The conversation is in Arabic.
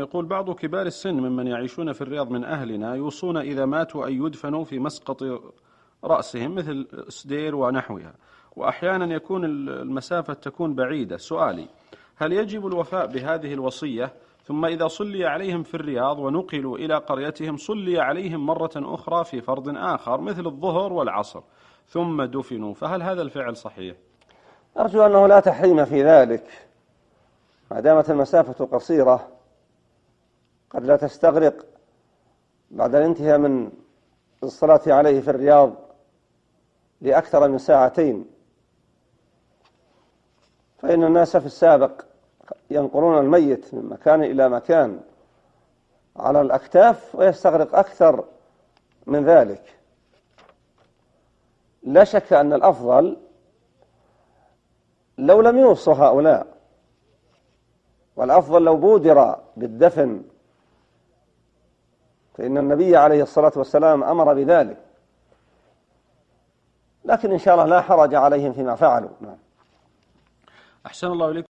يقول بعض كبار السن ممن يعيشون في الرياض من أهلنا يوصون إذا ماتوا أن يدفنوا في مسقط رأسهم مثل سدير ونحوها، وأحيانا يكون المسافة تكون بعيدة. سؤالي: هل يجب الوفاء بهذه الوصية، ثم إذا صلي عليهم في الرياض ونقلوا إلى قريتهم صلي عليهم مرة أخرى في فرض آخر مثل الظهر والعصر ثم دفنوا، فهل هذا الفعل صحيح؟ أرجو أنه لا تحريم في ذلك، ما دامت المسافة قصيرة قد لا تستغرق بعد الانتهاء من الصلاة عليه في الرياض لأكثر من ساعتين، فإن الناس في السابق ينقلون الميت من مكان إلى مكان على الأكتاف ويستغرق أكثر من ذلك. لا شك أن الأفضل لو لم يوصوا هؤلاء، والأفضل لو بودر بالدفن، فإن النبي عليه الصلاة والسلام أمر بذلك، لكن إن شاء الله لا حرج عليهم فيما فعلوا. أحسن الله إليكم.